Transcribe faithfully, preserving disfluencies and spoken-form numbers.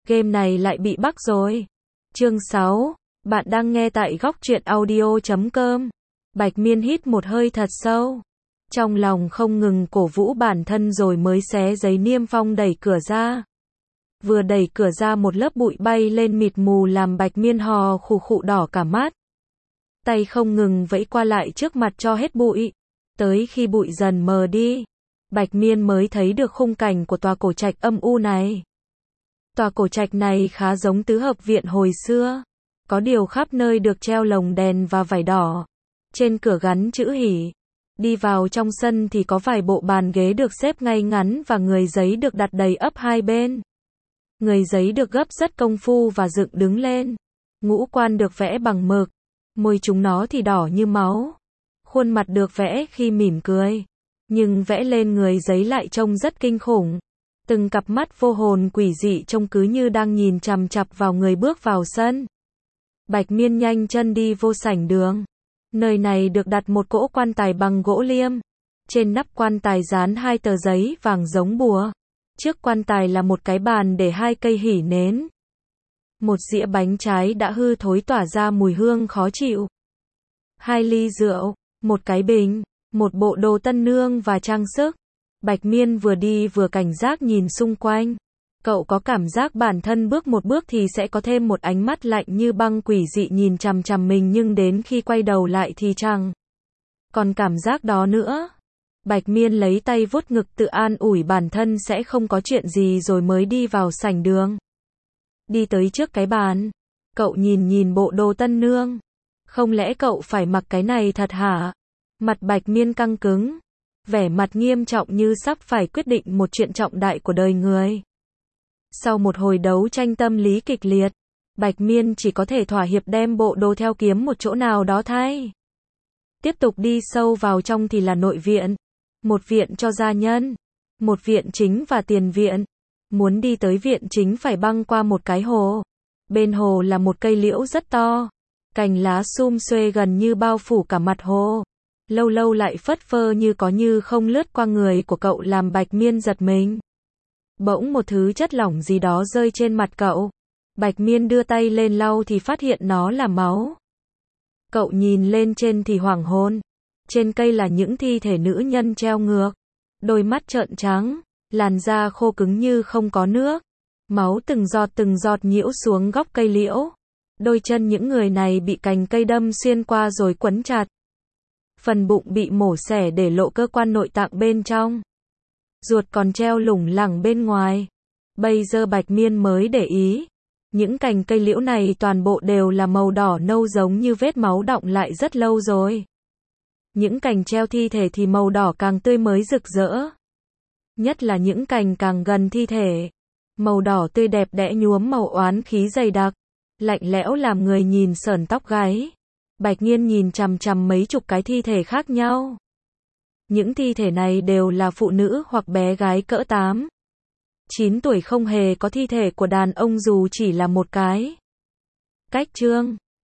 game này lại bị bug rồi. Chương sáu. Bạn đang nghe tại góc truyện audio chấm com. Bạch Miên hít một hơi thật sâu. Trong lòng không ngừng cổ vũ bản thân rồi mới xé giấy niêm phong đẩy cửa ra. Vừa đẩy cửa ra một lớp bụi bay lên mịt mù làm Bạch Miên hò khụ khụ đỏ cả mắt. Tay không ngừng vẫy qua lại trước mặt cho hết bụi. Tới khi bụi dần mờ đi, Bạch Miên mới thấy được khung cảnh của tòa cổ trạch âm u này. Tòa cổ trạch này khá giống tứ hợp viện hồi xưa. Có điều khắp nơi được treo lồng đèn và vải đỏ. Trên cửa gắn chữ hỉ. Đi vào trong sân thì có vài bộ bàn ghế được xếp ngay ngắn và người giấy được đặt đầy ắp hai bên. Người giấy được gấp rất công phu và dựng đứng lên. Ngũ quan được vẽ bằng mực. Môi chúng nó thì đỏ như máu. Khuôn mặt được vẽ khi mỉm cười. Nhưng vẽ lên người giấy lại trông rất kinh khủng. Từng cặp mắt vô hồn quỷ dị trông cứ như đang nhìn chằm chằm vào người bước vào sân. Bạch Miên nhanh chân đi vô sảnh đường. Nơi này được đặt một cỗ quan tài bằng gỗ liêm. Trên nắp quan tài dán hai tờ giấy vàng giống bùa. Trước quan tài là một cái bàn để hai cây hỉ nến. Một dĩa bánh trái đã hư thối tỏa ra mùi hương khó chịu. Hai ly rượu, một cái bình, một bộ đồ tân nương và trang sức. Bạch Miên vừa đi vừa cảnh giác nhìn xung quanh. Cậu có cảm giác bản thân bước một bước thì sẽ có thêm một ánh mắt lạnh như băng quỷ dị nhìn chằm chằm mình, nhưng đến khi quay đầu lại thì chẳng còn cảm giác đó nữa. Bạch Miên lấy tay vuốt ngực tự an ủi bản thân sẽ không có chuyện gì rồi mới đi vào sảnh đường. Đi tới trước cái bàn, cậu nhìn nhìn bộ đồ tân nương. Không lẽ cậu phải mặc cái này thật hả? Mặt Bạch Miên căng cứng, vẻ mặt nghiêm trọng như sắp phải quyết định một chuyện trọng đại của đời người. Sau một hồi đấu tranh tâm lý kịch liệt, Bạch Miên chỉ có thể thỏa hiệp đem bộ đồ theo kiếm một chỗ nào đó thay. Tiếp tục đi sâu vào trong thì là nội viện. Một viện cho gia nhân, một viện chính và tiền viện. Muốn đi tới viện chính phải băng qua một cái hồ. Bên hồ là một cây liễu rất to. Cành lá sum xuê gần như bao phủ cả mặt hồ. Lâu lâu lại phất phơ như có như không lướt qua người của cậu làm Bạch Miên giật mình. Bỗng một thứ chất lỏng gì đó rơi trên mặt cậu. Bạch Miên đưa tay lên lau thì phát hiện nó là máu. Cậu nhìn lên trên thì hoảng hồn. Trên cây là những thi thể nữ nhân treo ngược. Đôi mắt trợn trắng, làn da khô cứng như không có nước. Máu từng giọt từng giọt nhiễu xuống gốc cây liễu. Đôi chân những người này bị cành cây đâm xuyên qua rồi quấn chặt. Phần bụng bị mổ xẻ để lộ cơ quan nội tạng bên trong. Ruột còn treo lủng lẳng bên ngoài. Bây giờ Bạch Miên mới để ý. Những cành cây liễu này toàn bộ đều là màu đỏ nâu giống như vết máu đọng lại rất lâu rồi. Những cành treo thi thể thì màu đỏ càng tươi mới rực rỡ. Nhất là những cành càng gần thi thể. Màu đỏ tươi đẹp đẽ nhuốm màu oán khí dày đặc. Lạnh lẽo làm người nhìn sởn tóc gáy. Bạch Miên nhìn chằm chằm mấy chục cái thi thể khác nhau. Những thi thể này đều là phụ nữ hoặc bé gái cỡ tám, chín tuổi, không hề có thi thể của đàn ông dù chỉ là một cái. Cách chương